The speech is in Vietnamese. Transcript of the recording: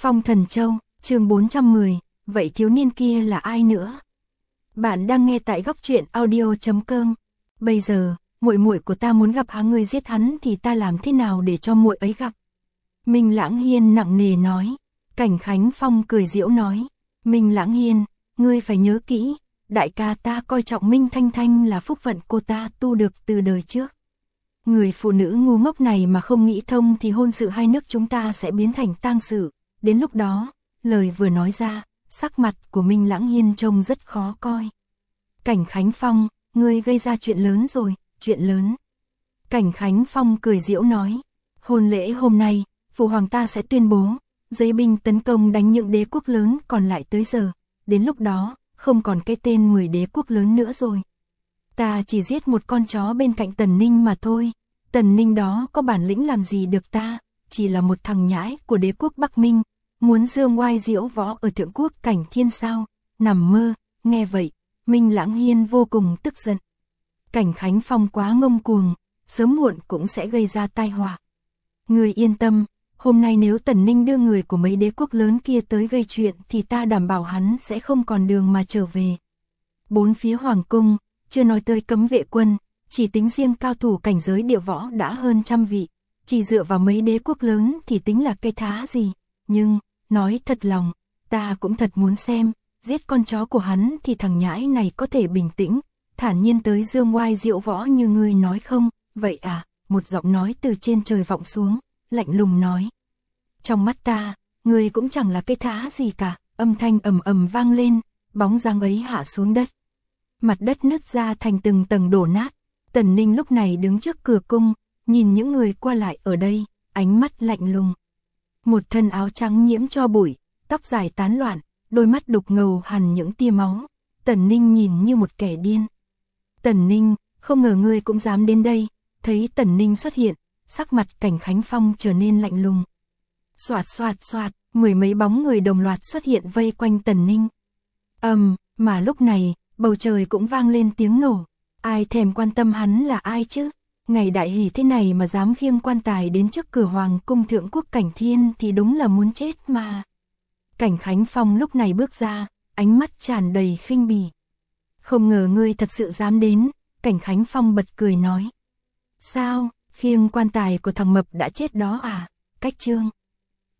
Phong Thần Châu, chương 410, vậy thiếu niên kia là ai nữa? Bạn đang nghe tại góc truyện audio.com. Bây giờ, muội muội của ta muốn gặp người giết hắn thì ta làm thế nào để cho muội ấy gặp? Minh Lãng Hiên nặng nề nói. Cảnh Khánh Phong cười giễu nói. Minh Lãng Hiên, ngươi phải nhớ kỹ, đại ca ta coi trọng Minh Thanh Thanh là phúc phận cô ta tu được từ đời trước. Người phụ nữ ngu ngốc này mà không nghĩ thông thì hôn sự hai nước chúng ta sẽ biến thành tang sự. Đến lúc đó, lời vừa nói ra, sắc mặt của Minh Lãng Hiên trông rất khó coi. Cảnh Khánh Phong, ngươi gây ra chuyện lớn rồi, chuyện lớn. Cảnh Khánh Phong cười giễu nói, hôn lễ hôm nay, phụ hoàng ta sẽ tuyên bố, giấy binh tấn công đánh những đế quốc lớn còn lại tới giờ. Đến lúc đó, không còn cái tên 10 đế quốc lớn nữa rồi. Ta chỉ giết một con chó bên cạnh Tần Ninh mà thôi. Tần Ninh đó có bản lĩnh làm gì được ta, chỉ là một thằng nhãi của đế quốc Bắc Minh, muốn dương oai diễu võ ở thượng quốc Cảnh Thiên sao, nằm mơ. Nghe vậy, Minh Lãng Hiên vô cùng tức giận. Cảnh Khánh Phong quá ngông cuồng, sớm muộn cũng sẽ gây ra tai họa. Người yên tâm, hôm nay nếu Tần Ninh đưa người của mấy đế quốc lớn kia tới gây chuyện thì ta đảm bảo hắn sẽ không còn đường mà trở về. Bốn phía hoàng cung, chưa nói tới cấm vệ quân, chỉ tính riêng cao thủ cảnh giới địa võ đã hơn 100 vị, chỉ dựa vào mấy đế quốc lớn thì tính là cái thá gì. Nhưng, nói thật lòng, ta cũng thật muốn xem, giết con chó của hắn thì thằng nhãi này có thể bình tĩnh, thản nhiên tới dương oai diễu võ như ngươi nói không? Vậy à? Một giọng nói từ trên trời vọng xuống, lạnh lùng nói. Trong mắt ta, ngươi cũng chẳng là cái thá gì cả. Âm thanh ầm ầm vang lên, bóng dáng ấy hạ xuống đất. Mặt đất nứt ra thành từng tầng đổ nát. Tần Ninh lúc này đứng trước cửa cung, nhìn những người qua lại ở đây, ánh mắt lạnh lùng. Một thân áo trắng nhiễm cho bụi, tóc dài tán loạn, đôi mắt đục ngầu hằn những tia máu. Tần Ninh nhìn như một kẻ điên. Tần Ninh, không ngờ ngươi cũng dám đến đây. Thấy Tần Ninh xuất hiện, sắc mặt Cảnh Khánh Phong trở nên lạnh lùng. Xoạt xoạt xoạt, mười mấy bóng người đồng loạt xuất hiện vây quanh Tần Ninh. Mà lúc này, bầu trời cũng vang lên tiếng nổ. Ai thèm quan tâm hắn là ai chứ? Ngày đại hỷ thế này mà dám khiêng quan tài đến trước cửa hoàng cung thượng quốc Cảnh Thiên thì đúng là muốn chết mà. Cảnh Khánh Phong lúc này bước ra, ánh mắt tràn đầy khinh bỉ. Không ngờ ngươi thật sự dám đến, Cảnh Khánh Phong bật cười nói. Sao, khiêng quan tài của thằng mập đã chết đó à? Cách chương.